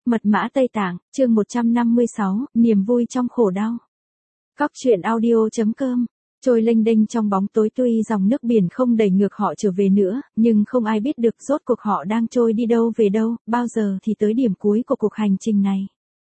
Mật mã Tây Tạng, chương 156, niềm vui trong khổ đau. Các chuyện audio.com, trôi lênh đênh trong bóng tối, tuy dòng nước biển không đẩy ngược họ trở về nữa, nhưng không ai biết được rốt cuộc họ đang trôi đi đâu về đâu, bao giờ thì tới điểm cuối của cuộc hành trình này.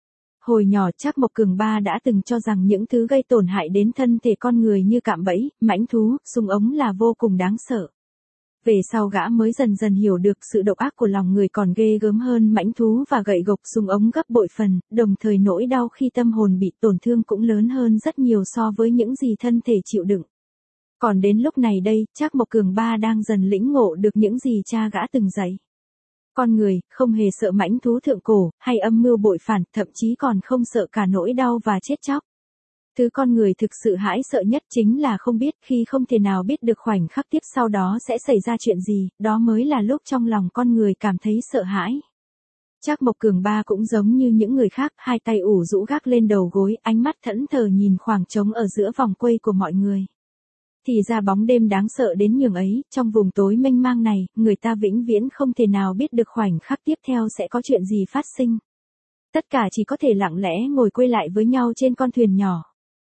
Hồi nhỏ Trác Mộc Cường Ba đã từng cho rằng những thứ gây tổn hại đến thân thể con người như cạm bẫy, mãnh thú, súng ống là vô cùng đáng sợ. Về sau gã mới dần dần hiểu được sự độc ác của lòng người còn ghê gớm hơn mãnh thú và gậy gộc súng ống gấp bội phần, đồng thời nỗi đau khi tâm hồn bị tổn thương cũng lớn hơn rất nhiều so với những gì thân thể chịu đựng. Còn đến lúc này đây, Trác Mộc Cường Ba đang dần lĩnh ngộ được những gì cha gã từng dạy. Con người, không hề sợ mãnh thú thượng cổ, hay âm mưu bội phản, thậm chí còn không sợ cả nỗi đau và chết chóc. Thứ con người thực sự hãi sợ nhất chính là không biết, khi không thể nào biết được khoảnh khắc tiếp sau đó sẽ xảy ra chuyện gì, đó mới là lúc trong lòng con người cảm thấy sợ hãi. Trác Mộc Cường Ba cũng giống như những người khác, hai tay ủ rũ gác lên đầu gối, ánh mắt thẫn thờ nhìn khoảng trống ở giữa vòng quay của mọi người. Thì ra bóng đêm đáng sợ đến nhường ấy, trong vùng tối mênh mang này, người ta vĩnh viễn không thể nào biết được khoảnh khắc tiếp theo sẽ có chuyện gì phát sinh. Tất cả chỉ có thể lặng lẽ ngồi quay lại với nhau trên con thuyền nhỏ.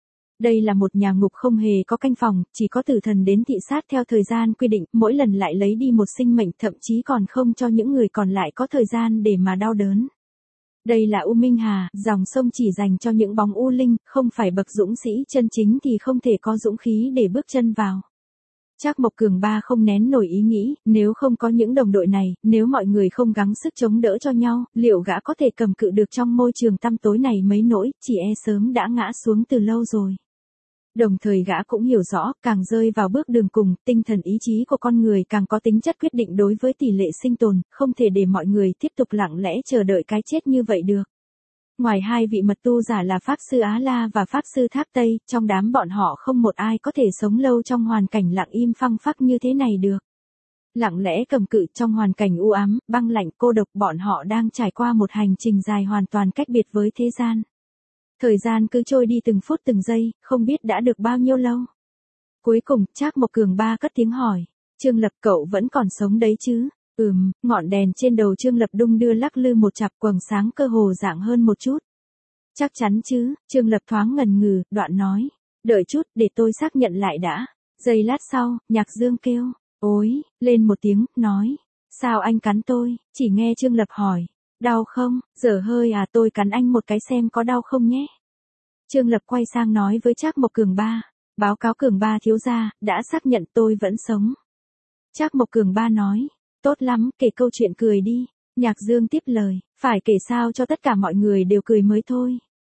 Đây là một nhà ngục không hề có canh phòng, chỉ có tử thần đến thị sát theo thời gian quy định, mỗi lần lại lấy đi một sinh mệnh, thậm chí còn không cho những người còn lại có thời gian để mà đau đớn. Đây là U Minh Hà, dòng sông chỉ dành cho những bóng u linh, không phải bậc dũng sĩ chân chính thì không thể có dũng khí để bước chân vào. Trác Mộc Cường Ba không nén nổi ý nghĩ, nếu không có những đồng đội này, nếu mọi người không gắng sức chống đỡ cho nhau, liệu gã có thể cầm cự được trong môi trường tăm tối này mấy nỗi, chỉ e sớm đã ngã xuống từ lâu rồi. Đồng thời gã cũng hiểu rõ, càng rơi vào bước đường cùng, tinh thần ý chí của con người càng có tính chất quyết định đối với tỷ lệ sinh tồn, không thể để mọi người tiếp tục lặng lẽ chờ đợi cái chết như vậy được. Ngoài hai vị mật tu giả là Pháp Sư Á La và Pháp Sư Thác Tây, trong đám bọn họ không một ai có thể sống lâu trong hoàn cảnh lặng im phăng phắc như thế này được. Lặng lẽ cầm cự trong hoàn cảnh u ám, băng lạnh cô độc, bọn họ đang trải qua một hành trình dài hoàn toàn cách biệt với thế gian. Thời gian cứ trôi đi từng phút từng giây, không biết đã được bao nhiêu lâu. Cuối cùng, Trác Mộc Cường Ba cất tiếng hỏi, Trương Lập cậu vẫn còn sống đấy chứ? Ngọn đèn trên đầu Trương Lập đung đưa lắc lư một chặp, quầng sáng cơ hồ rạng hơn một chút. Chắc chắn chứ? Trương Lập thoáng ngần ngừ, đoạn nói, đợi chút, để tôi xác nhận lại đã. Giây lát sau, Nhạc Dương kêu, ối, lên một tiếng, nói, sao anh cắn tôi? Chỉ nghe Trương Lập hỏi, đau không? Dở hơi à, tôi cắn anh một cái xem có đau không nhé. Trương Lập quay sang nói với Trác Mộc Cường Ba, báo cáo Cường Ba thiếu gia, đã xác nhận tôi vẫn sống. Trác Mộc Cường Ba nói, tốt lắm, kể câu chuyện cười đi. Nhạc Dương tiếp lời, phải kể sao cho tất cả mọi người đều cười mới thôi.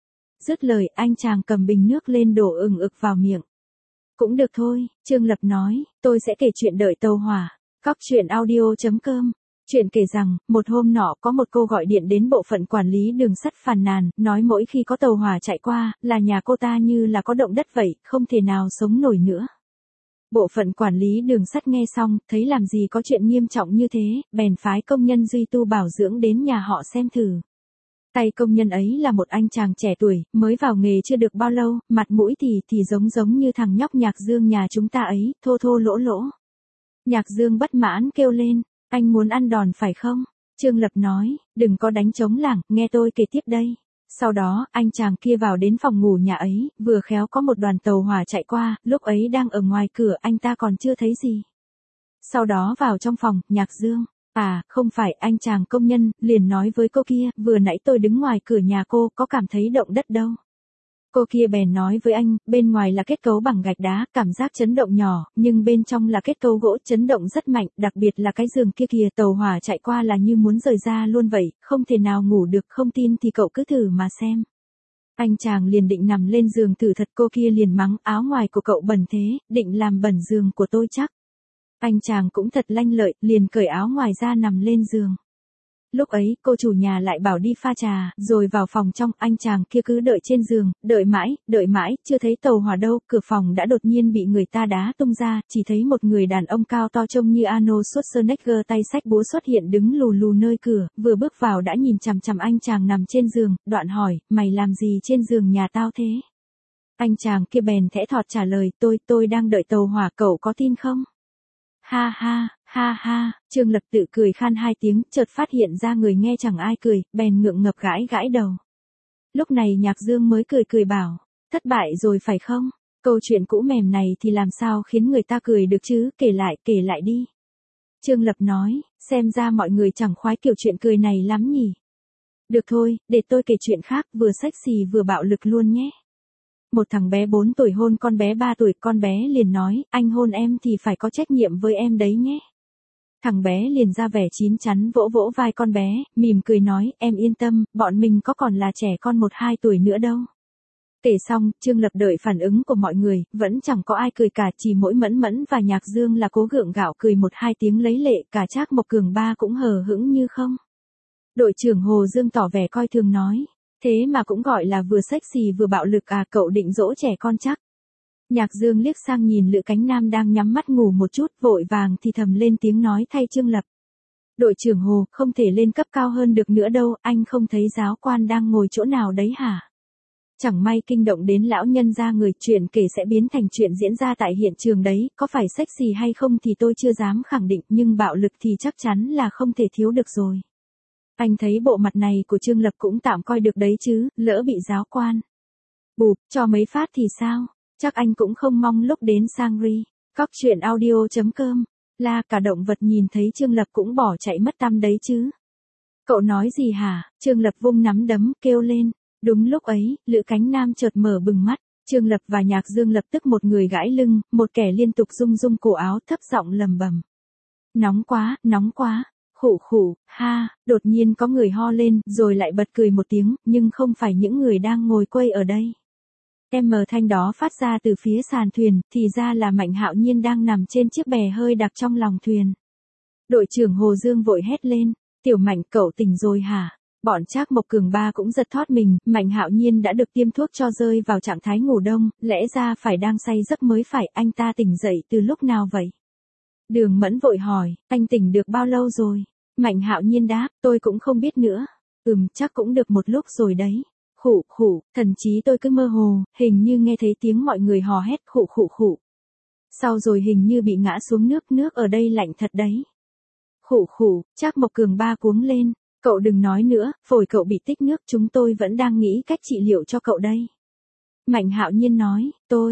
Dứt lời, anh chàng cầm bình nước lên đổ ừng ực vào miệng. Cũng được thôi, Trương Lập nói, tôi sẽ kể chuyện đợi tàu hỏa. Các chuyện audio.com. Chuyện kể rằng, một hôm nọ có một cô gọi điện đến bộ phận quản lý đường sắt phàn nàn, nói mỗi khi có tàu hỏa chạy qua, là nhà cô ta như là có động đất vậy, không thể nào sống nổi nữa. Bộ phận quản lý đường sắt nghe xong, thấy làm gì có chuyện nghiêm trọng như thế, bèn phái công nhân duy tu bảo dưỡng đến nhà họ xem thử. Tay công nhân ấy là một anh chàng trẻ tuổi, mới vào nghề chưa được bao lâu, mặt mũi thì giống như thằng nhóc Nhạc Dương nhà chúng ta ấy, thô thô lỗ lỗ. Nhạc Dương bất mãn kêu lên, anh muốn ăn đòn phải không? Trương Lập nói, đừng có đánh trống lảng, nghe tôi kể tiếp đây. Sau đó, anh chàng kia vào đến phòng ngủ nhà ấy, vừa khéo có một đoàn tàu hỏa chạy qua, lúc ấy đang ở ngoài cửa, anh ta còn chưa thấy gì. Sau đó vào trong phòng, Nhạc Dương, không phải, anh chàng công nhân, liền nói với cô kia, vừa nãy tôi đứng ngoài cửa nhà cô, có cảm thấy động đất đâu. Cô kia bèn nói với anh, bên ngoài là kết cấu bằng gạch đá, cảm giác chấn động nhỏ, nhưng bên trong là kết cấu gỗ, chấn động rất mạnh, đặc biệt là cái giường kia kìa, tàu hỏa chạy qua là như muốn rời ra luôn vậy, không thể nào ngủ được, không tin thì cậu cứ thử mà xem. Anh chàng liền định nằm lên giường thử thật, cô kia liền mắng, áo ngoài của cậu bẩn thế, định làm bẩn giường của tôi chắc. Anh chàng cũng thật lanh lợi, liền cởi áo ngoài ra nằm lên giường. Lúc ấy, cô chủ nhà lại bảo đi pha trà, rồi vào phòng trong, anh chàng kia cứ đợi trên giường, đợi mãi, chưa thấy tàu hỏa đâu, cửa phòng đã đột nhiên bị người ta đá tung ra, chỉ thấy một người đàn ông cao to trông như Arnold Schwarzenegger tay xách búa xuất hiện đứng lù lù nơi cửa, vừa bước vào đã nhìn chằm chằm anh chàng nằm trên giường, đoạn hỏi, mày làm gì trên giường nhà tao thế? Anh chàng kia bèn thẽ thọt trả lời, tôi đang đợi tàu hỏa, cậu có tin không? Ha ha, Ha ha, Trương Lập tự cười khan hai tiếng, chợt phát hiện ra người nghe chẳng ai cười, bèn ngượng ngập gãi gãi đầu. Lúc này Nhạc Dương mới cười cười bảo, thất bại rồi phải không? Câu chuyện cũ mềm này thì làm sao khiến người ta cười được chứ, kể lại đi. Trương Lập nói, xem ra mọi người chẳng khoái kiểu chuyện cười này lắm nhỉ. Được thôi, để tôi kể chuyện khác, vừa sexy vừa bạo lực luôn nhé. Một thằng bé 4 tuổi hôn con bé 3 tuổi, con bé liền nói, anh hôn em thì phải có trách nhiệm với em đấy nhé. Thằng bé liền ra vẻ chín chắn vỗ vỗ vai con bé, mỉm cười nói, em yên tâm, bọn mình có còn là trẻ con 1-2 tuổi nữa đâu. Kể xong, Trương Lập đợi phản ứng của mọi người, vẫn chẳng có ai cười cả, chỉ mỗi Mẫn Mẫn và Nhạc Dương là cố gượng gạo cười 1-2 tiếng lấy lệ, cả Trác Mộc Cường ba cũng hờ hững như không. Đội trưởng Hồ Dương tỏ vẻ coi thường nói, thế mà cũng gọi là vừa sexy vừa bạo lực à, cậu định dỗ trẻ con chắc. Nhạc Dương liếc sang nhìn Lữ Cánh Nam đang nhắm mắt ngủ một chút, vội vàng thì thầm lên tiếng nói thay Trương Lập. Đội trưởng Hồ, không thể lên cấp cao hơn được nữa đâu, anh không thấy giáo quan đang ngồi chỗ nào đấy hả? Chẳng may kinh động đến lão nhân gia người, chuyện kể sẽ biến thành chuyện diễn ra tại hiện trường đấy, có phải sexy hay không thì tôi chưa dám khẳng định, nhưng bạo lực thì chắc chắn là không thể thiếu được rồi. Anh thấy bộ mặt này của Trương Lập cũng tạm coi được đấy chứ, lỡ bị giáo quan bụp cho mấy phát thì sao? Chắc anh cũng không mong lúc đến Sangri. Cóc truyện audio.com. La cả động vật nhìn thấy Trương Lập cũng bỏ chạy mất tăm đấy chứ. Cậu nói gì hả? Trương Lập vung nắm đấm kêu lên. Đúng lúc ấy, Lữ Cánh Nam chợt mở bừng mắt. Trương Lập và Nhạc Dương lập tức một người gãi lưng, một kẻ liên tục rung rung cổ áo, thấp giọng lầm bầm. Nóng quá, nóng quá. Khụ khụ, ha, đột nhiên có người ho lên, rồi lại bật cười một tiếng, nhưng không phải những người đang ngồi quây ở đây. Thanh đó phát ra từ phía sàn thuyền, thì ra là Mạnh Hạo Nhiên đang nằm trên chiếc bè hơi đặc trong lòng thuyền. Đội trưởng Hồ Dương vội hét lên, Tiểu Mạnh, cậu tỉnh rồi hả? Bọn Trác Mộc Cường ba cũng giật thoát mình, Mạnh Hạo Nhiên đã được tiêm thuốc cho rơi vào trạng thái ngủ đông, lẽ ra phải đang say giấc mới phải, anh ta tỉnh dậy từ lúc nào vậy? Đường Mẫn vội hỏi, anh tỉnh được bao lâu rồi? Mạnh Hạo Nhiên đáp, tôi cũng không biết nữa. Chắc cũng được một lúc rồi đấy. Khụ khụ, thần chí tôi cứ mơ hồ, hình như nghe thấy tiếng mọi người hò hét khụ khụ khụ. Sau rồi hình như bị ngã xuống nước ở đây lạnh thật đấy. Khụ khụ, Trác Mộc Cường ba cuống lên, cậu đừng nói nữa, phổi cậu bị tích nước, chúng tôi vẫn đang nghĩ cách trị liệu cho cậu đây. Mạnh Hạo Nhiên nói,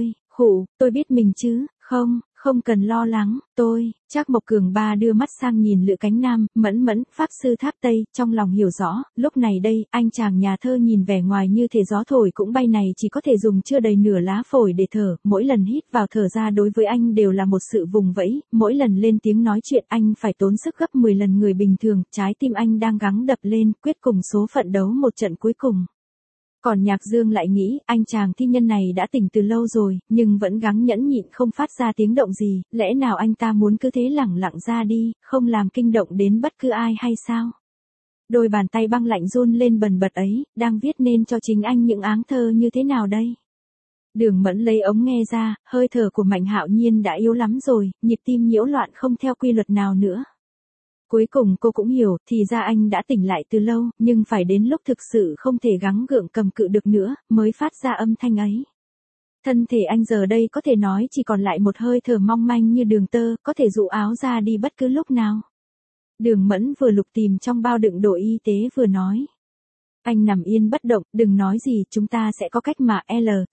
tôi biết mình chứ, không cần lo lắng, Trác Mộc Cường ba đưa mắt sang nhìn Lữ Cánh Nam, Mẫn, pháp sư Tháp Tây, trong lòng hiểu rõ, lúc này đây, anh chàng nhà thơ nhìn vẻ ngoài như thể gió thổi cũng bay này chỉ có thể dùng chưa đầy nửa lá phổi để thở, mỗi lần hít vào thở ra đối với anh đều là một sự vùng vẫy, mỗi lần lên tiếng nói chuyện anh phải tốn sức gấp 10 lần người bình thường, trái tim anh đang gắng đập lên, quyết cùng số phận đấu một trận cuối cùng. Còn Nhạc Dương lại nghĩ, anh chàng thi nhân này đã tỉnh từ lâu rồi, nhưng vẫn gắng nhẫn nhịn không phát ra tiếng động gì, lẽ nào anh ta muốn cứ thế lẳng lặng ra đi, không làm kinh động đến bất cứ ai hay sao? Đôi bàn tay băng lạnh run lên bần bật ấy, đang viết nên cho chính anh những áng thơ như thế nào đây? Đường Mẫn lấy ống nghe ra, hơi thở của Mạnh Hạo Nhiên đã yếu lắm rồi, nhịp tim nhiễu loạn không theo quy luật nào nữa. Cuối cùng cô cũng hiểu, thì ra anh đã tỉnh lại từ lâu, nhưng phải đến lúc thực sự không thể gắng gượng cầm cự được nữa, mới phát ra âm thanh ấy. Thân thể anh giờ đây có thể nói chỉ còn lại một hơi thở mong manh như đường tơ, có thể dụ áo ra đi bất cứ lúc nào. Đường Mẫn vừa lục tìm trong bao đựng đồ y tế vừa nói. Anh nằm yên bất động, đừng nói gì, chúng ta sẽ có cách mà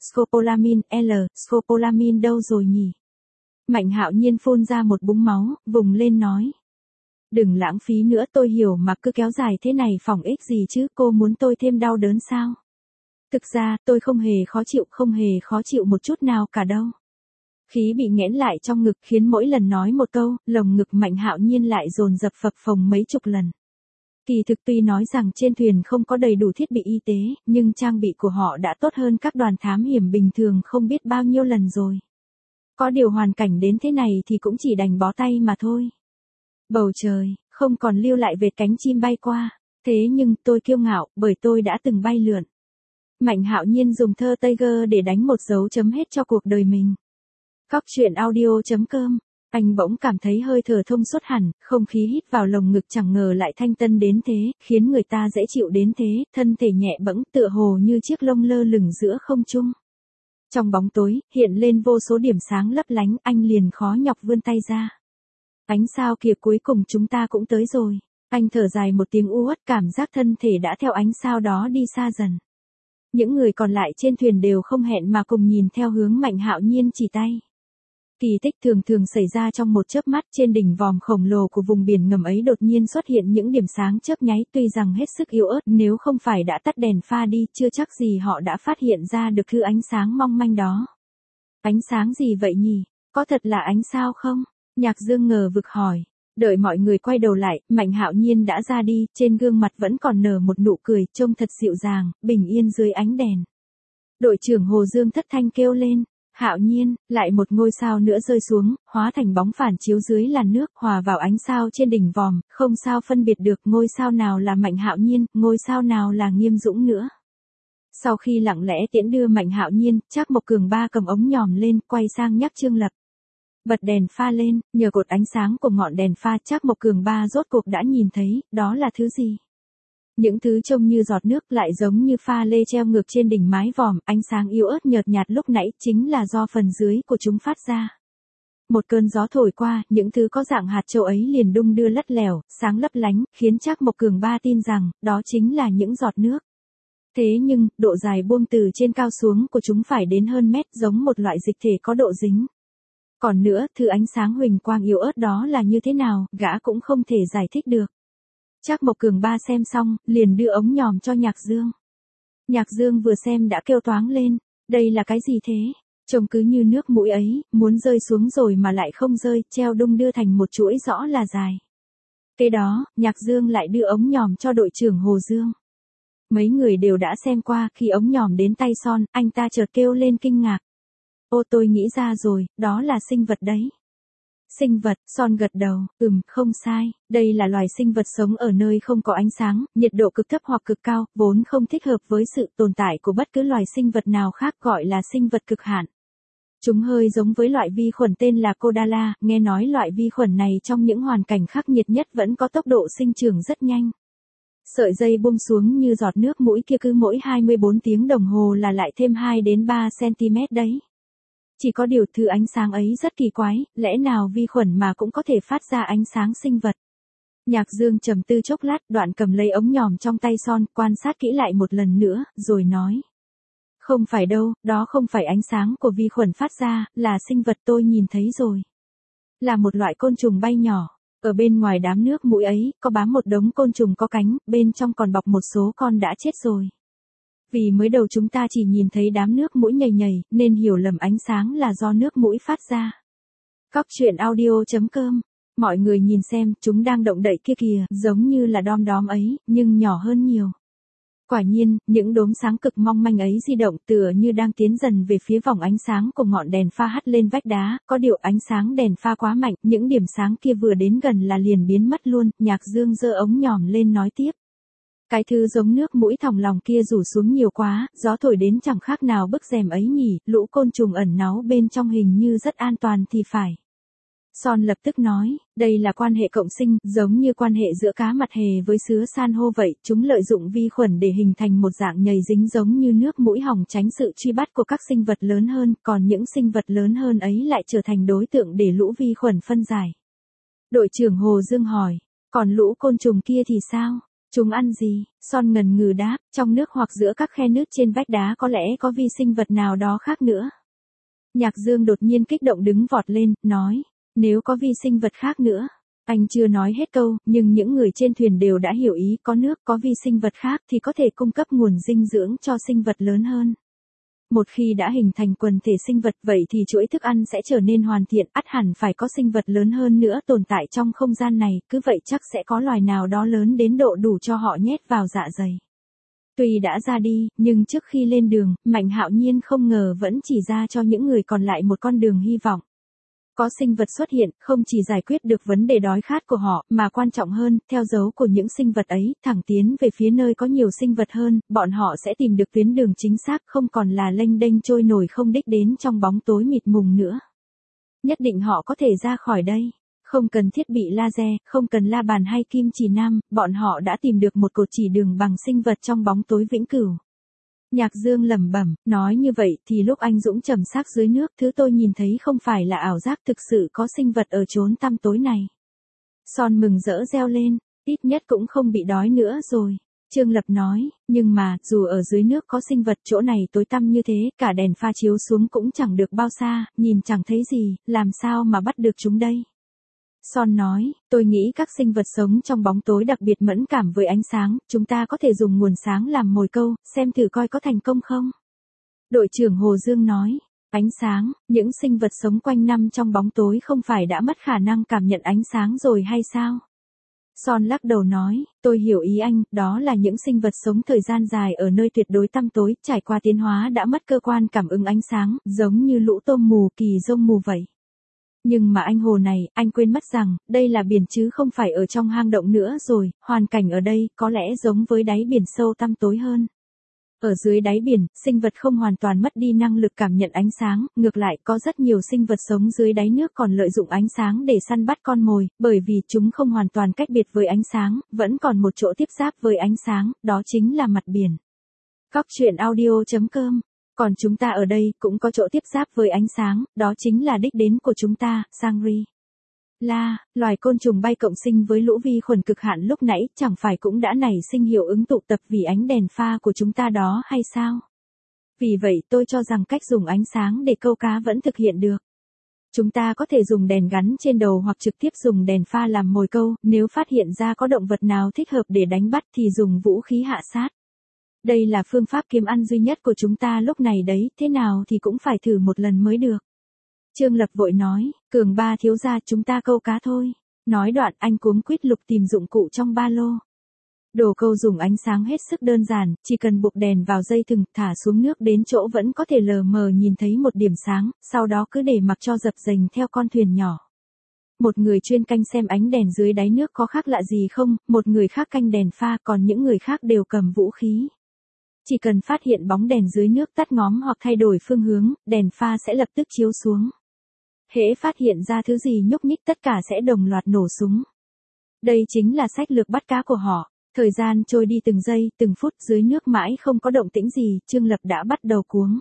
Scopolamine đâu rồi nhỉ? Mạnh Hạo Nhiên phun ra một búng máu, vùng lên nói. Đừng lãng phí nữa, tôi hiểu mà, cứ kéo dài thế này phỏng ích gì chứ, cô muốn tôi thêm đau đớn sao? Thực ra, tôi không hề khó chịu một chút nào cả đâu. Khí bị nghẽn lại trong ngực khiến mỗi lần nói một câu, lồng ngực Mạnh Hạo Nhiên lại dồn dập phập phồng mấy chục lần. Kỳ thực tuy nói rằng trên thuyền không có đầy đủ thiết bị y tế, nhưng trang bị của họ đã tốt hơn các đoàn thám hiểm bình thường không biết bao nhiêu lần rồi. Có điều hoàn cảnh đến thế này thì cũng chỉ đành bó tay mà thôi. Bầu trời, không còn lưu lại vệt cánh chim bay qua. Thế nhưng, tôi kiêu ngạo, bởi tôi đã từng bay lượn. Mạnh Hạo Nhiên dùng thơ Tiger để đánh một dấu chấm hết cho cuộc đời mình. Cóc truyện audio.com. Anh bỗng cảm thấy hơi thở thông suốt hẳn, không khí hít vào lồng ngực chẳng ngờ lại thanh tân đến thế, khiến người ta dễ chịu đến thế, thân thể nhẹ bẫng tựa hồ như chiếc lông lơ lửng giữa không trung. Trong bóng tối, hiện lên vô số điểm sáng lấp lánh, anh liền khó nhọc vươn tay ra. Ánh sao kìa, cuối cùng chúng ta cũng tới rồi. Anh thở dài một tiếng uất, cảm giác thân thể đã theo ánh sao đó đi xa dần. Những người còn lại trên thuyền đều không hẹn mà cùng nhìn theo hướng Mạnh Hạo Nhiên chỉ tay. Kỳ tích thường thường xảy ra trong một chớp mắt, trên đỉnh vòm khổng lồ của vùng biển ngầm ấy đột nhiên xuất hiện những điểm sáng chớp nháy, tuy rằng hết sức yếu ớt, nếu không phải đã tắt đèn pha đi, chưa chắc gì họ đã phát hiện ra được thứ ánh sáng mong manh đó. Ánh sáng gì vậy nhỉ? Có thật là ánh sao không? Nhạc Dương ngờ vực hỏi. Đợi mọi người quay đầu lại, Mạnh Hạo Nhiên đã ra đi, trên gương mặt vẫn còn nở một nụ cười, trông thật dịu dàng, bình yên dưới ánh đèn. Đội trưởng Hồ Dương thất thanh kêu lên. Hạo Nhiên, lại một ngôi sao nữa rơi xuống, hóa thành bóng phản chiếu dưới làn nước, hòa vào ánh sao trên đỉnh vòm, không sao phân biệt được ngôi sao nào là Mạnh Hạo Nhiên, ngôi sao nào là Nghiêm Dũng nữa. Sau khi lặng lẽ tiễn đưa Mạnh Hạo Nhiên, Trác Mộc Cường ba cầm ống nhòm lên, quay sang nhắc Trương Lập. Bật đèn pha lên, nhờ cột ánh sáng của ngọn đèn pha, Trác Mộc Cường ba rốt cuộc đã nhìn thấy, đó là thứ gì? Những thứ trông như giọt nước lại giống như pha lê treo ngược trên đỉnh mái vòm, ánh sáng yếu ớt nhợt nhạt lúc nãy chính là do phần dưới của chúng phát ra. Một cơn gió thổi qua, những thứ có dạng hạt châu ấy liền đung đưa lất lẻo, sáng lấp lánh, khiến Trác Mộc Cường ba tin rằng, đó chính là những giọt nước. Thế nhưng, độ dài buông từ trên cao xuống của chúng phải đến hơn mét, giống một loại dịch thể có độ dính. Còn nữa, thứ ánh sáng huỳnh quang yếu ớt đó là như thế nào, gã cũng không thể giải thích được. Trác Mộc Cường ba xem xong, liền đưa ống nhòm cho Nhạc Dương. Nhạc Dương vừa xem đã kêu toáng lên, đây là cái gì thế? Trông cứ như nước mũi ấy, muốn rơi xuống rồi mà lại không rơi, treo đung đưa thành một chuỗi rõ là dài. Kế đó, Nhạc Dương lại đưa ống nhòm cho đội trưởng Hồ Dương. Mấy người đều đã xem qua, khi ống nhòm đến tay Son, anh ta chợt kêu lên kinh ngạc. Ô, tôi nghĩ ra rồi, đó là sinh vật đấy. Sinh vật, Son gật đầu, không sai, đây là loài sinh vật sống ở nơi không có ánh sáng, nhiệt độ cực thấp hoặc cực cao, vốn không thích hợp với sự tồn tại của bất cứ loài sinh vật nào khác, gọi là sinh vật cực hạn. Chúng hơi giống với loại vi khuẩn tên là Codala, nghe nói loại vi khuẩn này trong những hoàn cảnh khắc nghiệt nhất vẫn có tốc độ sinh trưởng rất nhanh. Sợi dây buông xuống như giọt nước mũi kia, cứ mỗi 24 tiếng đồng hồ là lại thêm 2 đến 3 cm đấy. Chỉ có điều thứ ánh sáng ấy rất kỳ quái, lẽ nào vi khuẩn mà cũng có thể phát ra ánh sáng sinh vật. Nhạc Dương trầm tư chốc lát, đoạn cầm lấy ống nhòm trong tay Son, quan sát kỹ lại một lần nữa, rồi nói. Không phải đâu, đó không phải ánh sáng của vi khuẩn phát ra, là sinh vật tôi nhìn thấy rồi. Là một loại côn trùng bay nhỏ. Ở bên ngoài đám nước mũi ấy, có bám một đống côn trùng có cánh, bên trong còn bọc một số con đã chết rồi. Vì mới đầu chúng ta chỉ nhìn thấy đám nước mũi nhầy nhầy, nên hiểu lầm ánh sáng là do nước mũi phát ra. Cóc truyện audio.com. Mọi người nhìn xem, chúng đang động đậy kia kìa, giống như là đom đóm ấy, nhưng nhỏ hơn nhiều. Quả nhiên, những đốm sáng cực mong manh ấy di động tựa như đang tiến dần về phía vòng ánh sáng của ngọn đèn pha hắt lên vách đá, có điều ánh sáng đèn pha quá mạnh, những điểm sáng kia vừa đến gần là liền biến mất luôn. Nhạc Dương giơ ống nhòm lên nói tiếp. Cái thứ giống nước mũi thòng lòng kia rủ xuống nhiều quá, gió thổi đến chẳng khác nào bức rèm ấy nhỉ, lũ côn trùng ẩn náu bên trong hình như rất an toàn thì phải. Son lập tức nói, đây là quan hệ cộng sinh, giống như quan hệ giữa cá mặt hề với sứa san hô vậy, chúng lợi dụng vi khuẩn để hình thành một dạng nhầy dính giống như nước mũi hòng tránh sự truy bắt của các sinh vật lớn hơn, còn những sinh vật lớn hơn ấy lại trở thành đối tượng để lũ vi khuẩn phân giải. Đội trưởng Hồ Dương hỏi, còn lũ côn trùng kia thì sao? Chúng ăn gì? Son ngần ngừ đáp, trong nước hoặc giữa các khe nứt trên vách đá có lẽ có vi sinh vật nào đó khác nữa. Nhạc Dương đột nhiên kích động đứng vọt lên, nói, nếu có vi sinh vật khác nữa. Anh chưa nói hết câu, nhưng những người trên thuyền đều đã hiểu ý, có nước, có vi sinh vật khác thì có thể cung cấp nguồn dinh dưỡng cho sinh vật lớn hơn. Một khi đã hình thành quần thể sinh vật vậy thì chuỗi thức ăn sẽ trở nên hoàn thiện, ắt hẳn phải có sinh vật lớn hơn nữa tồn tại trong không gian này, cứ vậy chắc sẽ có loài nào đó lớn đến độ đủ cho họ nhét vào dạ dày. Tuy đã ra đi, nhưng trước khi lên đường, Mạnh Hạo Nhiên không ngờ vẫn chỉ ra cho những người còn lại một con đường hy vọng. Có sinh vật xuất hiện, không chỉ giải quyết được vấn đề đói khát của họ, mà quan trọng hơn, theo dấu của những sinh vật ấy, thẳng tiến về phía nơi có nhiều sinh vật hơn, bọn họ sẽ tìm được tuyến đường chính xác, không còn là lênh đênh trôi nổi không đích đến trong bóng tối mịt mùng nữa. Nhất định họ có thể ra khỏi đây. Không cần thiết bị laser, không cần la bàn hay kim chỉ nam, bọn họ đã tìm được một cột chỉ đường bằng sinh vật trong bóng tối vĩnh cửu. Nhạc Dương lẩm bẩm, nói như vậy thì lúc anh Dũng trầm xác dưới nước, thứ tôi nhìn thấy không phải là ảo giác, thực sự có sinh vật ở chốn tăm tối này. Son mừng rỡ reo lên, ít nhất cũng không bị đói nữa rồi. Trương Lập nói, nhưng mà, dù ở dưới nước có sinh vật chỗ này tối tăm như thế, cả đèn pha chiếu xuống cũng chẳng được bao xa, nhìn chẳng thấy gì, làm sao mà bắt được chúng đây? Son nói, tôi nghĩ các sinh vật sống trong bóng tối đặc biệt mẫn cảm với ánh sáng, chúng ta có thể dùng nguồn sáng làm mồi câu, xem thử coi có thành công không? Đội trưởng Hồ Dương nói, ánh sáng, những sinh vật sống quanh năm trong bóng tối không phải đã mất khả năng cảm nhận ánh sáng rồi hay sao? Son lắc đầu nói, tôi hiểu ý anh, đó là những sinh vật sống thời gian dài ở nơi tuyệt đối tăm tối, trải qua tiến hóa đã mất cơ quan cảm ứng ánh sáng, giống như lũ tôm mù kỳ dông mù vậy. Nhưng mà anh Hồ này, anh quên mất rằng, đây là biển chứ không phải ở trong hang động nữa rồi, hoàn cảnh ở đây có lẽ giống với đáy biển sâu tăm tối hơn. Ở dưới đáy biển, sinh vật không hoàn toàn mất đi năng lực cảm nhận ánh sáng, ngược lại có rất nhiều sinh vật sống dưới đáy nước còn lợi dụng ánh sáng để săn bắt con mồi, bởi vì chúng không hoàn toàn cách biệt với ánh sáng, vẫn còn một chỗ tiếp giáp với ánh sáng, đó chính là mặt biển. Cóc truyện audio.com. Còn chúng ta ở đây cũng có chỗ tiếp giáp với ánh sáng, đó chính là đích đến của chúng ta, Shangri La, loài côn trùng bay cộng sinh với lũ vi khuẩn cực hạn lúc nãy chẳng phải cũng đã nảy sinh hiệu ứng tụ tập vì ánh đèn pha của chúng ta đó hay sao? Vì vậy tôi cho rằng cách dùng ánh sáng để câu cá vẫn thực hiện được. Chúng ta có thể dùng đèn gắn trên đầu hoặc trực tiếp dùng đèn pha làm mồi câu, nếu phát hiện ra có động vật nào thích hợp để đánh bắt thì dùng vũ khí hạ sát. Đây là phương pháp kiếm ăn duy nhất của chúng ta lúc này đấy, thế nào thì cũng phải thử một lần mới được. Trương Lập vội nói, Cường ba thiếu gia chúng ta câu cá thôi. Nói đoạn anh cuống quýt lục tìm dụng cụ trong ba lô. Đồ câu dùng ánh sáng hết sức đơn giản, chỉ cần buộc đèn vào dây thừng, thả xuống nước đến chỗ vẫn có thể lờ mờ nhìn thấy một điểm sáng, sau đó cứ để mặc cho dập dềnh theo con thuyền nhỏ. Một người chuyên canh xem ánh đèn dưới đáy nước có khác lạ gì không, một người khác canh đèn pha, còn những người khác đều cầm vũ khí. Chỉ cần phát hiện bóng đèn dưới nước tắt ngóm hoặc thay đổi phương hướng, đèn pha sẽ lập tức chiếu xuống. Hễ phát hiện ra thứ gì nhúc nhích tất cả sẽ đồng loạt nổ súng. Đây chính là sách lược bắt cá của họ. Thời gian trôi đi từng giây, từng phút dưới nước mãi không có động tĩnh gì, Trương Lập đã bắt đầu cuống.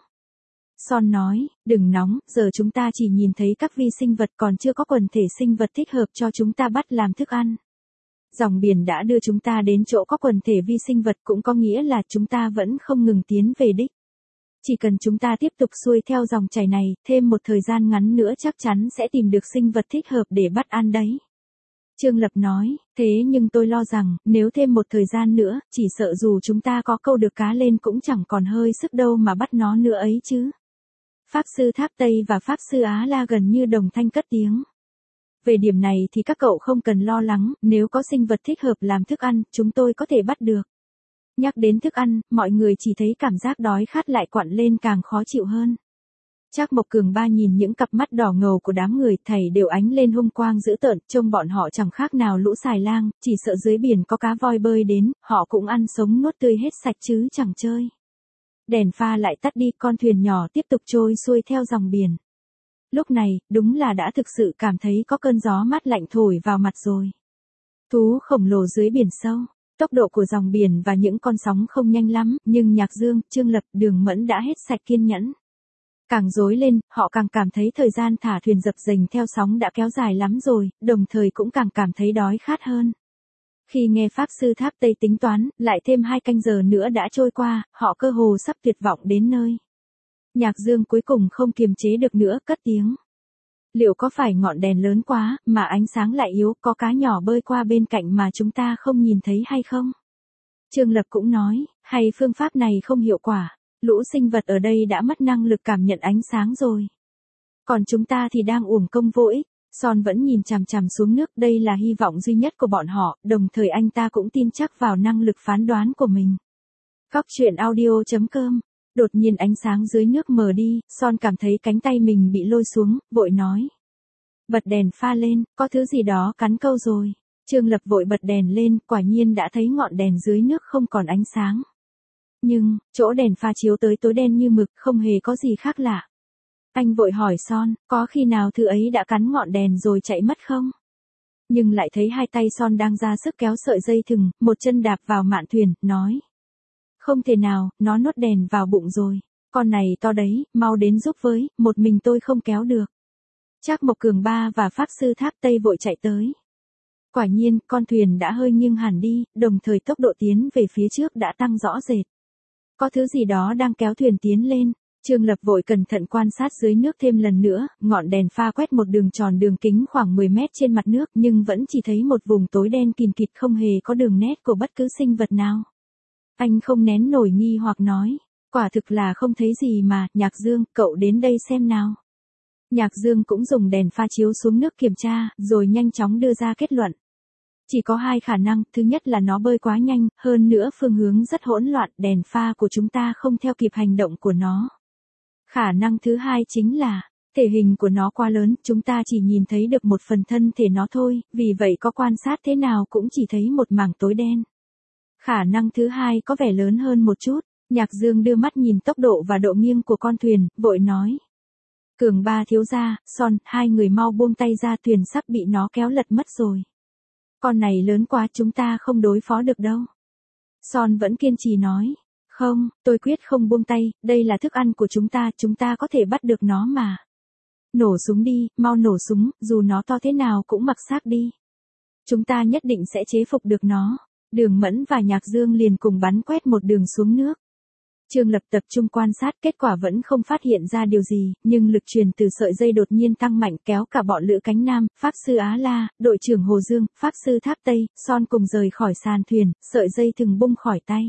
Son nói, đừng nóng, giờ chúng ta chỉ nhìn thấy các vi sinh vật còn chưa có quần thể sinh vật thích hợp cho chúng ta bắt làm thức ăn. Dòng biển đã đưa chúng ta đến chỗ có quần thể vi sinh vật cũng có nghĩa là chúng ta vẫn không ngừng tiến về đích. Chỉ cần chúng ta tiếp tục xuôi theo dòng chảy này, thêm một thời gian ngắn nữa chắc chắn sẽ tìm được sinh vật thích hợp để bắt ăn đấy. Trương Lập nói, thế nhưng tôi lo rằng, nếu thêm một thời gian nữa, chỉ sợ dù chúng ta có câu được cá lên cũng chẳng còn hơi sức đâu mà bắt nó nữa ấy chứ. Pháp sư Tháp Tây và Pháp sư Á La gần như đồng thanh cất tiếng. Về điểm này thì các cậu không cần lo lắng, nếu có sinh vật thích hợp làm thức ăn, chúng tôi có thể bắt được. Nhắc đến thức ăn, mọi người chỉ thấy cảm giác đói khát lại quặn lên càng khó chịu hơn. Trác Mộc Cường ba nhìn những cặp mắt đỏ ngầu của đám người, thảy đều ánh lên hung quang dữ tợn, trông bọn họ chẳng khác nào lũ xài lang, chỉ sợ dưới biển có cá voi bơi đến, họ cũng ăn sống nuốt tươi hết sạch chứ chẳng chơi. Đèn pha lại tắt đi, con thuyền nhỏ tiếp tục trôi xuôi theo dòng biển. Lúc này, đúng là đã thực sự cảm thấy có cơn gió mát lạnh thổi vào mặt rồi. Thú khổng lồ dưới biển sâu, tốc độ của dòng biển và những con sóng không nhanh lắm, nhưng Nhạc Dương, Trương Lập, Đường Mẫn đã hết sạch kiên nhẫn. Càng rối lên, họ càng cảm thấy thời gian thả thuyền dập dềnh theo sóng đã kéo dài lắm rồi, đồng thời cũng càng cảm thấy đói khát hơn. Khi nghe Pháp sư Tháp Tây tính toán, lại thêm 2 canh giờ nữa đã trôi qua, họ cơ hồ sắp tuyệt vọng đến nơi. Nhạc Dương cuối cùng không kiềm chế được nữa, cất tiếng. Liệu có phải ngọn đèn lớn quá, mà ánh sáng lại yếu, có cá nhỏ bơi qua bên cạnh mà chúng ta không nhìn thấy hay không? Trương Lập cũng nói, hay phương pháp này không hiệu quả, lũ sinh vật ở đây đã mất năng lực cảm nhận ánh sáng rồi. Còn chúng ta thì đang uổng công vô ích. Son vẫn nhìn chằm chằm xuống nước, đây là hy vọng duy nhất của bọn họ, đồng thời anh ta cũng tin chắc vào năng lực phán đoán của mình. Cóc truyện audio.com. Đột nhiên ánh sáng dưới nước mờ đi, Son cảm thấy cánh tay mình bị lôi xuống, vội nói. Bật đèn pha lên, có thứ gì đó cắn câu rồi. Trương Lập vội bật đèn lên, quả nhiên đã thấy ngọn đèn dưới nước không còn ánh sáng. Nhưng, chỗ đèn pha chiếu tới tối đen như mực, không hề có gì khác lạ. Anh vội hỏi Son, có khi nào thứ ấy đã cắn ngọn đèn rồi chạy mất không? Nhưng lại thấy hai tay Son đang ra sức kéo sợi dây thừng, một chân đạp vào mạn thuyền, nói. Không thể nào, nó nuốt đèn vào bụng rồi. Con này to đấy, mau đến giúp với, một mình tôi không kéo được. Trác Mộc Cường ba và Pháp sư Tháp Tây vội chạy tới. Quả nhiên, con thuyền đã hơi nghiêng hẳn đi, đồng thời tốc độ tiến về phía trước đã tăng rõ rệt. Có thứ gì đó đang kéo thuyền tiến lên. Trương Lập vội cẩn thận quan sát dưới nước thêm lần nữa, ngọn đèn pha quét một đường tròn đường kính khoảng 10 mét trên mặt nước nhưng vẫn chỉ thấy một vùng tối đen kìn kịt không hề có đường nét của bất cứ sinh vật nào. Anh không nén nổi nghi hoặc nói, quả thực là không thấy gì mà, Nhạc Dương, cậu đến đây xem nào. Nhạc Dương cũng dùng đèn pha chiếu xuống nước kiểm tra, rồi nhanh chóng đưa ra kết luận. Chỉ có hai khả năng, thứ nhất là nó bơi quá nhanh, hơn nữa phương hướng rất hỗn loạn, đèn pha của chúng ta không theo kịp hành động của nó. Khả năng thứ hai chính là, thể hình của nó quá lớn, chúng ta chỉ nhìn thấy được một phần thân thể nó thôi, vì vậy có quan sát thế nào cũng chỉ thấy một mảng tối đen. Khả năng thứ hai có vẻ lớn hơn một chút, Nhạc Dương đưa mắt nhìn tốc độ và độ nghiêng của con thuyền, vội nói. Cường Ba thiếu gia, Son, hai người mau buông tay ra, thuyền sắp bị nó kéo lật mất rồi. Con này lớn quá, chúng ta không đối phó được đâu. Son vẫn kiên trì nói. Không, tôi quyết không buông tay, đây là thức ăn của chúng ta có thể bắt được nó mà. Nổ súng đi, mau nổ súng, dù nó to thế nào cũng mặc xác đi. Chúng ta nhất định sẽ chế phục được nó. Đường Mẫn và Nhạc Dương liền cùng bắn quét một đường xuống nước. Trương Lập tập trung quan sát, kết quả vẫn không phát hiện ra điều gì, nhưng lực truyền từ sợi dây đột nhiên tăng mạnh kéo cả bọn Lữ Cánh Nam, Pháp sư Á La, đội trưởng Hồ Dương, Pháp sư Tháp Tây, Son cùng rời khỏi sàn thuyền, sợi dây thừng bung khỏi tay.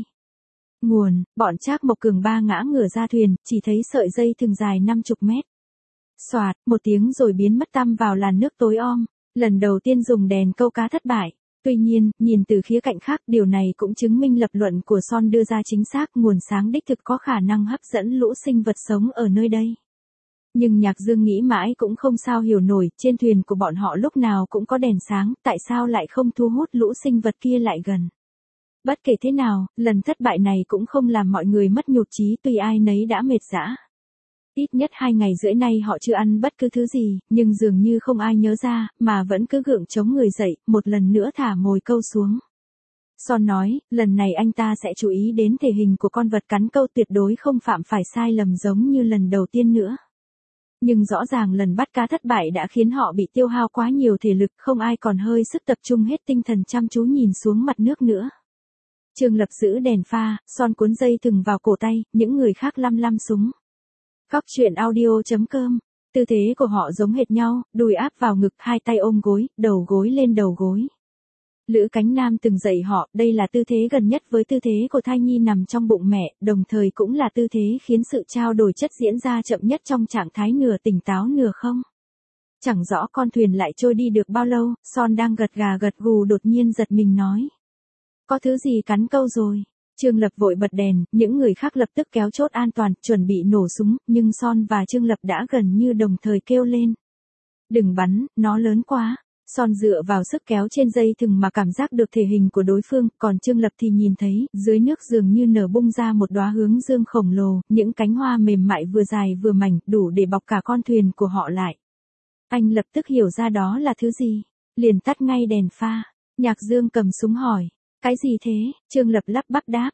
Nguồn, bọn Trác Mộc Cường Ba ngã ngửa ra thuyền, chỉ thấy sợi dây thừng dài 50 mét. Xoạt, một tiếng rồi biến mất tăm vào làn nước tối om, lần đầu tiên dùng đèn câu cá thất bại. Tuy nhiên, nhìn từ khía cạnh khác, điều này cũng chứng minh lập luận của Son đưa ra chính xác, nguồn sáng đích thực có khả năng hấp dẫn lũ sinh vật sống ở nơi đây. Nhưng Nhạc Dương nghĩ mãi cũng không sao hiểu nổi, trên thuyền của bọn họ lúc nào cũng có đèn sáng, tại sao lại không thu hút lũ sinh vật kia lại gần. Bất kể thế nào, lần thất bại này cũng không làm mọi người mất nhụt chí, tuy ai nấy đã mệt rã. Ít nhất 2 ngày rưỡi nay họ chưa ăn bất cứ thứ gì, nhưng dường như không ai nhớ ra, mà vẫn cứ gượng chống người dậy, một lần nữa thả mồi câu xuống. Son nói, lần này anh ta sẽ chú ý đến thể hình của con vật cắn câu, tuyệt đối không phạm phải sai lầm giống như lần đầu tiên nữa. Nhưng rõ ràng lần bắt cá thất bại đã khiến họ bị tiêu hao quá nhiều thể lực, không ai còn hơi sức tập trung hết tinh thần chăm chú nhìn xuống mặt nước nữa. Trương Lập giữ đèn pha, Son cuốn dây thừng vào cổ tay, những người khác lăm súng. Góc truyện audio.com. Tư thế của họ giống hệt nhau, đùi áp vào ngực, hai tay ôm gối, đầu gối lên đầu gối. Lữ Cánh Nam từng dạy họ, đây là tư thế gần nhất với tư thế của thai nhi nằm trong bụng mẹ, đồng thời cũng là tư thế khiến sự trao đổi chất diễn ra chậm nhất trong trạng thái nửa tỉnh táo nửa không. Chẳng rõ con thuyền lại trôi đi được bao lâu, Son đang gật gà gật gù đột nhiên giật mình nói. Có thứ gì cắn câu rồi. Trương Lập vội bật đèn, những người khác lập tức kéo chốt an toàn, chuẩn bị nổ súng, nhưng Son và Trương Lập đã gần như đồng thời kêu lên. Đừng bắn, nó lớn quá. Son dựa vào sức kéo trên dây thừng mà cảm giác được thể hình của đối phương, còn Trương Lập thì nhìn thấy, dưới nước dường như nở bung ra một đóa hướng dương khổng lồ, những cánh hoa mềm mại vừa dài vừa mảnh, đủ để bọc cả con thuyền của họ lại. Anh lập tức hiểu ra đó là thứ gì, liền tắt ngay đèn pha. Nhạc Dương cầm súng hỏi. Cái gì thế? Trương Lập lắp bắp đáp.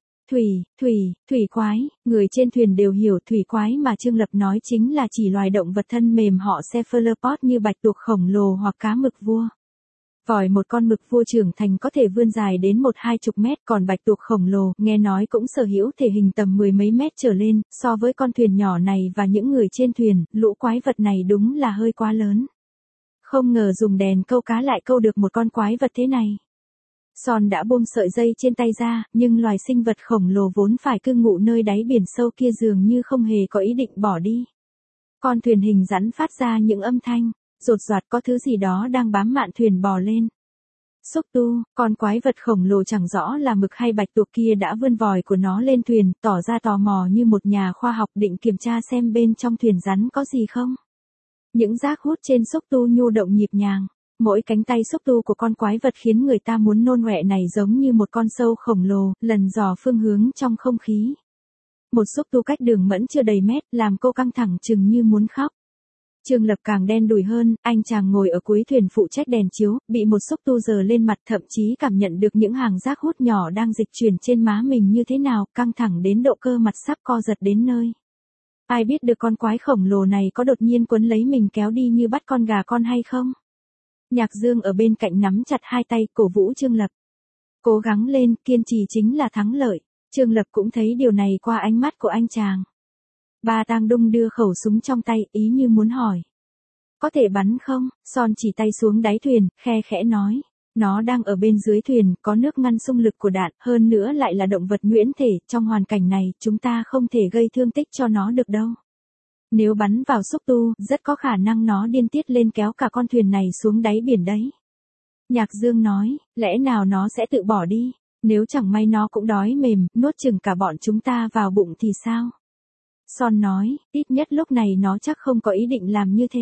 Thủy quái, người trên thuyền đều hiểu thủy quái mà Trương Lập nói chính là chỉ loài động vật thân mềm họ cephalopod như bạch tuộc khổng lồ hoặc cá mực vua. Vòi một con mực vua trưởng thành có thể vươn dài đến 1-20 mét, còn bạch tuộc khổng lồ, nghe nói cũng sở hữu thể hình tầm 10 mấy mét trở lên, so với con thuyền nhỏ này và những người trên thuyền, lũ quái vật này đúng là hơi quá lớn. Không ngờ dùng đèn câu cá lại câu được một con quái vật thế này. Son đã buông sợi dây trên tay ra, nhưng loài sinh vật khổng lồ vốn phải cư ngụ nơi đáy biển sâu kia dường như không hề có ý định bỏ đi. Con thuyền hình rắn phát ra những âm thanh, rột rạt, có thứ gì đó đang bám mạn thuyền bò lên. Xúc tu, con quái vật khổng lồ chẳng rõ là mực hay bạch tuộc kia đã vươn vòi của nó lên thuyền, tỏ ra tò mò như một nhà khoa học định kiểm tra xem bên trong thuyền rắn có gì không. Những rác hút trên xúc tu nhu động nhịp nhàng. Mỗi cánh tay xúc tu của con quái vật khiến người ta muốn nôn ọe này giống như một con sâu khổng lồ, lần dò phương hướng trong không khí. Một xúc tu cách Đường Mẫn chưa đầy mét, làm cô căng thẳng chừng như muốn khóc. Trương Lập càng đen đủi hơn, anh chàng ngồi ở cuối thuyền phụ trách đèn chiếu, bị một xúc tu giở lên mặt, thậm chí cảm nhận được những hàng rác hút nhỏ đang dịch chuyển trên má mình như thế nào, căng thẳng đến độ cơ mặt sắp co giật đến nơi. Ai biết được con quái khổng lồ này có đột nhiên quấn lấy mình kéo đi như bắt con gà con hay không? Nhạc Dương ở bên cạnh nắm chặt hai tay cổ vũ Trương Lập. Cố gắng lên, kiên trì chính là thắng lợi. Trương Lập cũng thấy điều này qua ánh mắt của anh chàng. Ba Tang đung đưa khẩu súng trong tay, ý như muốn hỏi. Có thể bắn không? Son chỉ tay xuống đáy thuyền, khe khẽ nói. Nó đang ở bên dưới thuyền, có nước ngăn xung lực của đạn, hơn nữa lại là động vật nhuyễn thể, trong hoàn cảnh này, chúng ta không thể gây thương tích cho nó được đâu. Nếu bắn vào xúc tu, rất có khả năng nó điên tiết lên kéo cả con thuyền này xuống đáy biển đấy. Nhạc Dương nói, lẽ nào nó sẽ tự bỏ đi, nếu chẳng may nó cũng đói mềm, nuốt chừng cả bọn chúng ta vào bụng thì sao? Son nói, ít nhất lúc này nó chắc không có ý định làm như thế.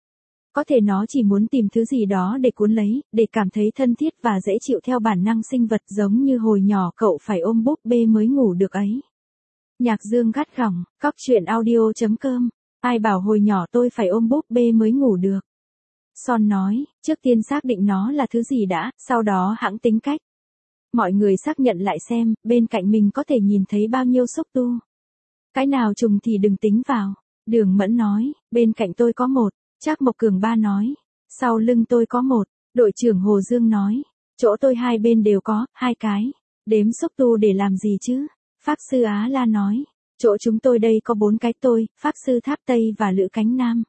Có thể nó chỉ muốn tìm thứ gì đó để cuốn lấy, để cảm thấy thân thiết và dễ chịu theo bản năng sinh vật giống như hồi nhỏ cậu phải ôm búp bê mới ngủ được ấy. Nhạc Dương gắt gỏng, cóc truyện audio.com, ai bảo hồi nhỏ tôi phải ôm búp bê mới ngủ được. Son nói, trước tiên xác định nó là thứ gì đã, sau đó hãng tính cách. Mọi người xác nhận lại xem, bên cạnh mình có thể nhìn thấy bao nhiêu xúc tu. Cái nào trùng thì đừng tính vào. Đường Mẫn nói, bên cạnh tôi có một. Trác Mộc Cường ba nói, sau lưng tôi có một. Đội trưởng Hồ Dương nói, chỗ tôi hai bên đều có, 2 cái. Đếm xúc tu để làm gì chứ? Pháp sư Á La nói, chỗ chúng tôi đây có 4 cái tôi, Pháp sư Tháp Tây và Lữ Cánh Nam.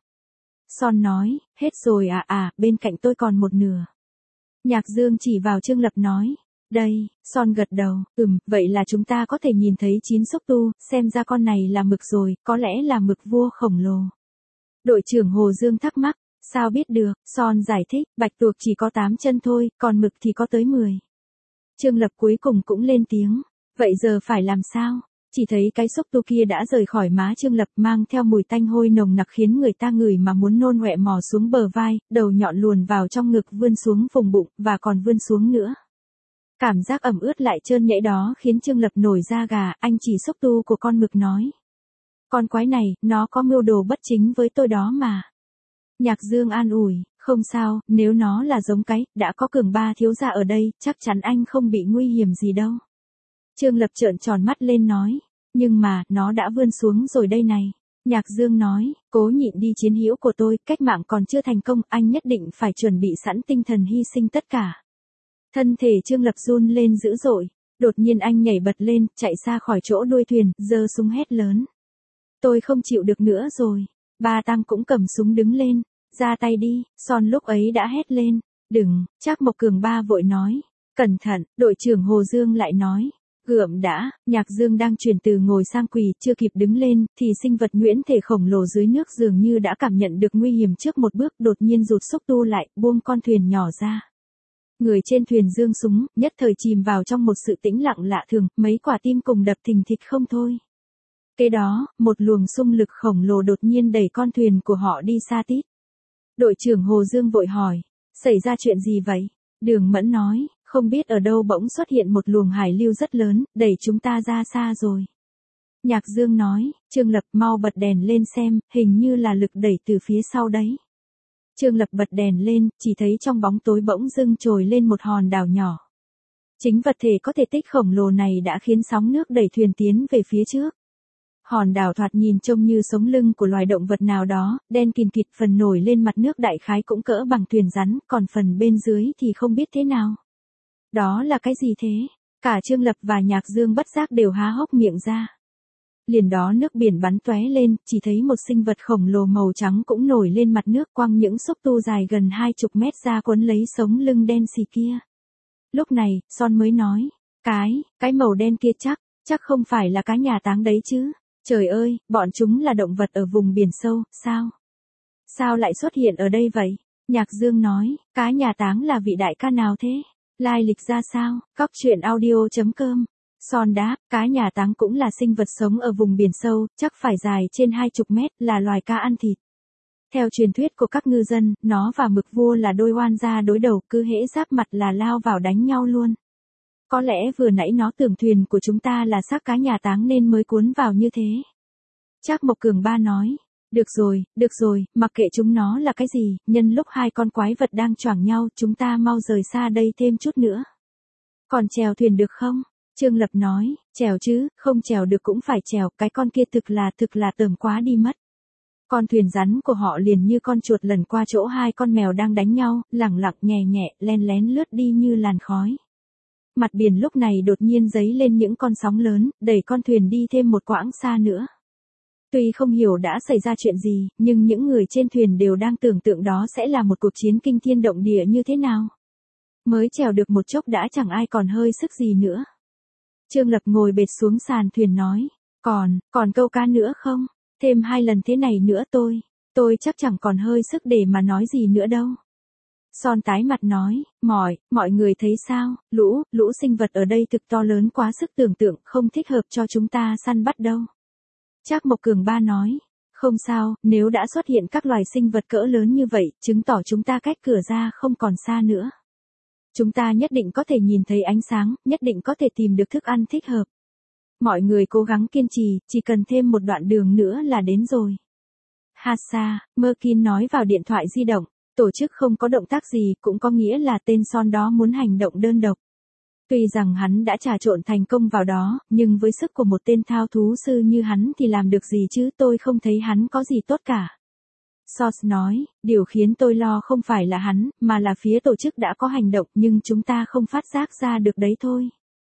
Son nói, hết rồi bên cạnh tôi còn một nửa. Nhạc Dương chỉ vào Trương Lập nói, đây, Son gật đầu, vậy là chúng ta có thể nhìn thấy 9 xúc tu, xem ra con này là mực rồi, có lẽ là mực vua khổng lồ. Đội trưởng Hồ Dương thắc mắc, sao biết được, Son giải thích, bạch tuộc chỉ có 8 chân thôi, còn mực thì có tới 10. Trương Lập cuối cùng cũng lên tiếng, vậy giờ phải làm sao? Chỉ thấy cái xúc tu kia đã rời khỏi má Trương Lập mang theo mùi tanh hôi nồng nặc khiến người ta ngửi mà muốn nôn ọe mò xuống bờ vai, đầu nhọn luồn vào trong ngực vươn xuống vùng bụng, và còn vươn xuống nữa. Cảm giác ẩm ướt lại trơn nhễ đó khiến Trương Lập nổi da gà, anh chỉ xúc tu của con mực nói. Con quái này, nó có mưu đồ bất chính với tôi đó mà. Nhạc Dương an ủi, không sao, nếu nó là giống cái, đã có Cường ba thiếu gia ở đây, chắc chắn anh không bị nguy hiểm gì đâu. Trương Lập trợn tròn mắt lên nói, nhưng mà, nó đã vươn xuống rồi đây này. Nhạc Dương nói, cố nhịn đi chiến hữu của tôi, cách mạng còn chưa thành công, anh nhất định phải chuẩn bị sẵn tinh thần hy sinh tất cả. Thân thể Trương Lập run lên dữ dội, đột nhiên anh nhảy bật lên, chạy ra khỏi chỗ đuôi thuyền, giơ súng hét lớn. Tôi không chịu được nữa rồi. Ba Tăng cũng cầm súng đứng lên, ra tay đi, Son lúc ấy đã hét lên, đừng, Trác Mộc Cường ba vội nói, cẩn thận, đội trưởng Hồ Dương lại nói, gượm đã, Nhạc Dương đang chuyển từ ngồi sang quỳ, chưa kịp đứng lên, thì sinh vật nhuyễn thể khổng lồ dưới nước dường như đã cảm nhận được nguy hiểm trước một bước, đột nhiên rụt xúc tu lại, buông con thuyền nhỏ ra. Người trên thuyền giương súng, nhất thời chìm vào trong một sự tĩnh lặng lạ thường, mấy quả tim cùng đập thình thịch không thôi. Kế đó, một luồng xung lực khổng lồ đột nhiên đẩy con thuyền của họ đi xa tít. Đội trưởng Hồ Dương vội hỏi, xảy ra chuyện gì vậy? Đường Mẫn nói, không biết ở đâu bỗng xuất hiện một luồng hải lưu rất lớn, đẩy chúng ta ra xa rồi. Nhạc Dương nói, Trương Lập mau bật đèn lên xem, hình như là lực đẩy từ phía sau đấy. Trương Lập bật đèn lên, chỉ thấy trong bóng tối bỗng dưng trồi lên một hòn đảo nhỏ. Chính vật thể có thể tích khổng lồ này đã khiến sóng nước đẩy thuyền tiến về phía trước. Hòn đảo thoạt nhìn trông như sống lưng của loài động vật nào đó, đen kìn kịt, phần nổi lên mặt nước đại khái cũng cỡ bằng thuyền rắn, còn phần bên dưới thì không biết thế nào. Đó là cái gì thế? Cả Trương Lập và Nhạc Dương bất giác đều há hốc miệng ra. Liền đó nước biển bắn tóe lên, chỉ thấy một sinh vật khổng lồ màu trắng cũng nổi lên mặt nước, quăng những xúc tu dài gần 20 mét ra cuốn lấy sống lưng đen xì kia. Lúc này, Son mới nói, cái màu đen kia chắc không phải là cá nhà táng đấy chứ. Trời ơi, bọn chúng là động vật ở vùng biển sâu, sao? Sao lại xuất hiện ở đây vậy? Nhạc Dương nói, cá nhà táng là vị đại ca nào thế? Lai lịch ra sao? Cóc truyện audio.com. Son đáp, cá nhà táng cũng là sinh vật sống ở vùng biển sâu, chắc phải dài trên 20 mét, là loài cá ăn thịt. Theo truyền thuyết của các ngư dân, nó và mực vua là đôi oan gia đối đầu, cứ hễ giáp mặt là lao vào đánh nhau luôn. Có lẽ vừa nãy nó tưởng thuyền của chúng ta là xác cá nhà táng nên mới cuốn vào như thế. Trác Mộc Cường ba nói, được rồi, mặc kệ chúng nó là cái gì, nhân lúc hai con quái vật đang choảng nhau, chúng ta mau rời xa đây thêm chút nữa. Còn chèo thuyền được không? Trương Lập nói, chèo chứ, không chèo được cũng phải chèo, cái con kia thực là tởm quá đi mất. Con thuyền rắn của họ liền như con chuột lần qua chỗ hai con mèo đang đánh nhau, lẳng lặng nhẹ nhẹ, len lén lướt đi như làn khói. Mặt biển lúc này đột nhiên dấy lên những con sóng lớn, đẩy con thuyền đi thêm một quãng xa nữa. Tuy không hiểu đã xảy ra chuyện gì, nhưng những người trên thuyền đều đang tưởng tượng đó sẽ là một cuộc chiến kinh thiên động địa như thế nào. Mới chèo được một chốc đã chẳng ai còn hơi sức gì nữa. Trương Lập ngồi bệt xuống sàn thuyền nói, còn câu cá nữa không? Thêm 2 lần thế này nữa tôi chắc chẳng còn hơi sức để mà nói gì nữa đâu. Son tái mặt nói, mọi người thấy sao, lũ sinh vật ở đây thực to lớn quá sức tưởng tượng, không thích hợp cho chúng ta săn bắt đâu. Trác Mộc Cường Ba nói, không sao, nếu đã xuất hiện các loài sinh vật cỡ lớn như vậy, chứng tỏ chúng ta cách cửa ra không còn xa nữa. Chúng ta nhất định có thể nhìn thấy ánh sáng, nhất định có thể tìm được thức ăn thích hợp. Mọi người cố gắng kiên trì, chỉ cần thêm một đoạn đường nữa là đến rồi. Hassa, Merkin nói vào điện thoại di động, tổ chức không có động tác gì cũng có nghĩa là tên Son đó muốn hành động đơn độc. Tuy rằng hắn đã trà trộn thành công vào đó, nhưng với sức của một tên thao thú sư như hắn thì làm được gì chứ, tôi không thấy hắn có gì tốt cả. Sos nói, điều khiến tôi lo không phải là hắn, mà là phía tổ chức đã có hành động nhưng chúng ta không phát giác ra được đấy thôi.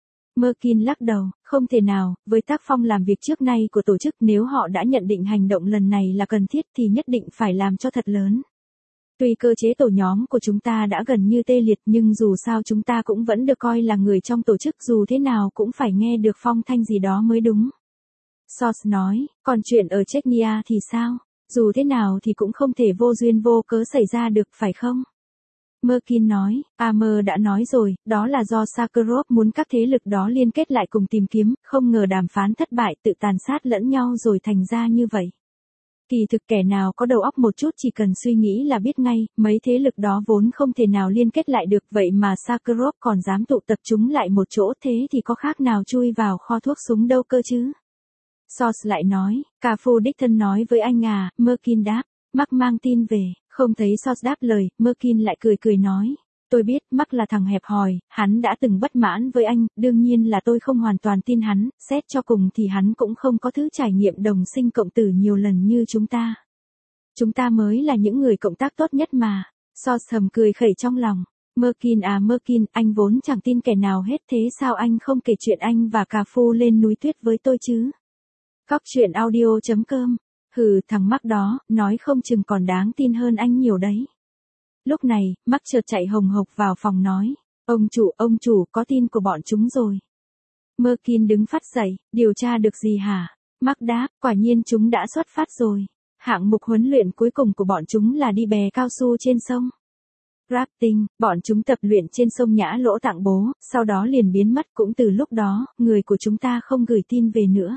Merkin lắc đầu, không thể nào, với tác phong làm việc trước nay của tổ chức, nếu họ đã nhận định hành động lần này là cần thiết thì nhất định phải làm cho thật lớn. Tuy cơ chế tổ nhóm của chúng ta đã gần như tê liệt nhưng dù sao chúng ta cũng vẫn được coi là người trong tổ chức, dù thế nào cũng phải nghe được phong thanh gì đó mới đúng. Sos nói, còn chuyện ở Chechnya thì sao? Dù thế nào thì cũng không thể vô duyên vô cớ xảy ra được, phải không? Merkin nói, Amer đã nói rồi, đó là do Sakharov muốn các thế lực đó liên kết lại cùng tìm kiếm, không ngờ đàm phán thất bại, tự tàn sát lẫn nhau rồi thành ra như vậy. Kỳ thực kẻ nào có đầu óc một chút chỉ cần suy nghĩ là biết ngay, mấy thế lực đó vốn không thể nào liên kết lại được, vậy mà Sakharov còn dám tụ tập chúng lại một chỗ, thế thì có khác nào chui vào kho thuốc súng đâu cơ chứ. Sos lại nói, Cafu đích thân nói với anh à, Merkin đáp, Mark mang tin về, không thấy Sos đáp lời, Merkin lại cười nói, tôi biết Mark là thằng hẹp hòi, hắn đã từng bất mãn với anh, đương nhiên là tôi không hoàn toàn tin hắn, xét cho cùng thì hắn cũng không có thứ trải nghiệm đồng sinh cộng tử nhiều lần như chúng ta. Chúng ta mới là những người cộng tác tốt nhất mà. Sos hầm cười khẩy trong lòng, Merkin à Merkin, anh vốn chẳng tin kẻ nào hết, thế sao anh không kể chuyện anh và Cafu lên núi tuyết với tôi chứ? Góc truyện audio.com. Hừ, thằng Mark đó, nói không chừng còn đáng tin hơn anh nhiều đấy. Lúc này, Mark chợt chạy hồng hộc vào phòng nói, ông chủ, có tin của bọn chúng rồi. Merkin đứng phát dậy, điều tra được gì hả? Mark đáp, quả nhiên chúng đã xuất phát rồi. Hạng mục huấn luyện cuối cùng của bọn chúng là đi bè cao su trên sông. Rafting, bọn chúng tập luyện trên sông Nhã Lỗ Tạng Bố, sau đó liền biến mất, cũng từ lúc đó, người của chúng ta không gửi tin về nữa.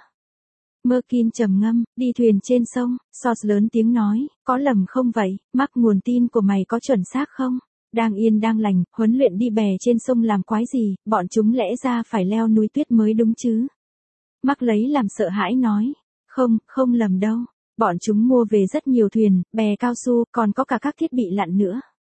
Merkin trầm ngâm, đi thuyền trên sông, Sos lớn tiếng nói, có lầm không vậy, Mark, nguồn tin của mày có chuẩn xác không? Đang yên đang lành, huấn luyện đi bè trên sông làm quái gì, bọn chúng lẽ ra phải leo núi tuyết mới đúng chứ? Mark lấy làm sợ hãi nói, không lầm đâu, bọn chúng mua về rất nhiều thuyền, bè cao su, còn có cả các thiết bị lặn nữa.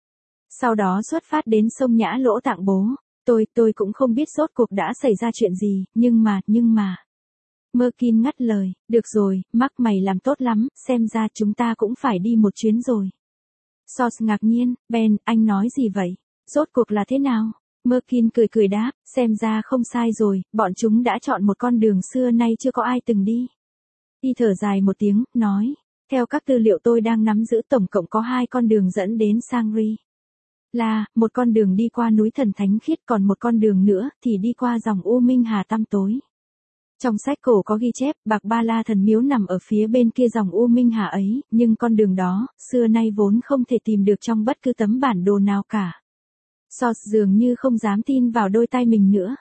Sau đó xuất phát đến sông Nhã Lỗ Tạng Bố, tôi cũng không biết rốt cuộc đã xảy ra chuyện gì, nhưng mà. Merkin ngắt lời, được rồi, Mark mày làm tốt lắm, xem ra chúng ta cũng phải đi một chuyến rồi. Sos ngạc nhiên, Ben, anh nói gì vậy? Rốt cuộc là thế nào? Merkin cười đáp, xem ra không sai rồi, bọn chúng đã chọn một con đường xưa nay chưa có ai từng đi. Y thở dài một tiếng, nói, theo các tư liệu tôi đang nắm giữ tổng cộng có 2 con đường dẫn đến Sangri. Là, một con đường đi qua núi Thần Thánh Khiết, còn một con đường nữa thì đi qua dòng U Minh Hà tăm tối. Trong sách cổ có ghi chép, Bạc Ba La Thần Miếu nằm ở phía bên kia dòng U Minh Hà ấy, nhưng con đường đó, xưa nay vốn không thể tìm được trong bất cứ tấm bản đồ nào cả. Sos dường như không dám tin vào đôi tai mình nữa.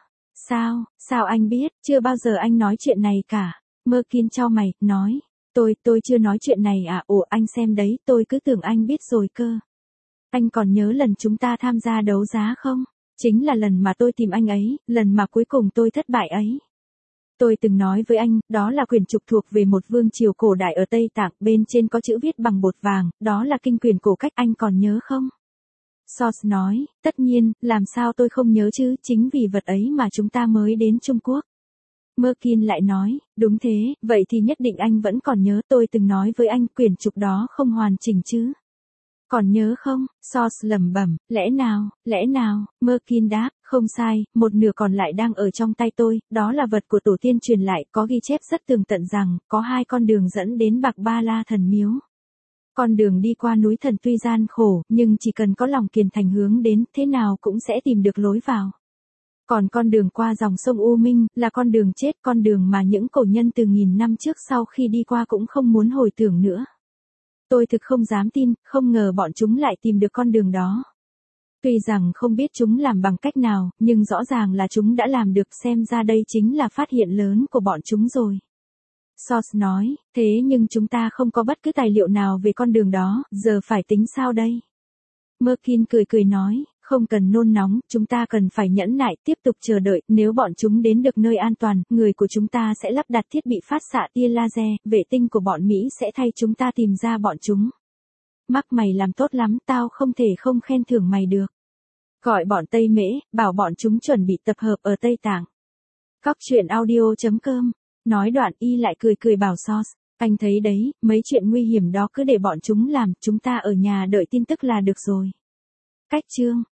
Sao anh biết, chưa bao giờ anh nói chuyện này cả. Merkin chau mày, nói, tôi chưa nói chuyện này à, ồ anh xem đấy, tôi cứ tưởng anh biết rồi cơ. Anh còn nhớ lần chúng ta tham gia đấu giá không? Chính là lần mà tôi tìm anh ấy, lần mà cuối cùng tôi thất bại ấy. Tôi từng nói với anh, đó là quyển trục thuộc về một vương triều cổ đại ở Tây Tạng, bên trên có chữ viết bằng bột vàng, đó là kinh quyển cổ cách, anh còn nhớ không? Sos nói, tất nhiên, làm sao tôi không nhớ chứ, chính vì vật ấy mà chúng ta mới đến Trung Quốc. Merkin lại nói, đúng thế, vậy thì nhất định anh vẫn còn nhớ tôi từng nói với anh quyển trục đó không hoàn chỉnh chứ. Còn nhớ không? Sos lẩm bẩm, lẽ nào, Merkin đáp, không sai, một nửa còn lại đang ở trong tay tôi, đó là vật của tổ tiên truyền lại, có ghi chép rất tường tận rằng, có 2 con đường dẫn đến Bạc Ba La thần miếu. Con đường đi qua núi thần tuy gian khổ, nhưng chỉ cần có lòng kiên thành hướng đến, thế nào cũng sẽ tìm được lối vào. Còn con đường qua dòng sông U Minh, là con đường chết, con đường mà những cổ nhân từ nghìn năm trước sau khi đi qua cũng không muốn hồi tưởng nữa. Tôi thực không dám tin, không ngờ bọn chúng lại tìm được con đường đó. Tuy rằng không biết chúng làm bằng cách nào, nhưng rõ ràng là chúng đã làm được, xem ra đây chính là phát hiện lớn của bọn chúng rồi. Sos nói, thế nhưng chúng ta không có bất cứ tài liệu nào về con đường đó, giờ phải tính sao đây? Merkin cười nói, không cần nôn nóng, chúng ta cần phải nhẫn nại, tiếp tục chờ đợi, nếu bọn chúng đến được nơi an toàn, người của chúng ta sẽ lắp đặt thiết bị phát xạ tia laser, vệ tinh của bọn Mỹ sẽ thay chúng ta tìm ra bọn chúng. Mắc mày làm tốt lắm, tao không thể không khen thưởng mày được. Gọi bọn Tây Mễ, bảo bọn chúng chuẩn bị tập hợp ở Tây Tạng. Cóc truyện audio.com. Nói đoạn y lại cười bảo Sos, anh thấy đấy, mấy chuyện nguy hiểm đó cứ để bọn chúng làm, chúng ta ở nhà đợi tin tức là được rồi. Cách chương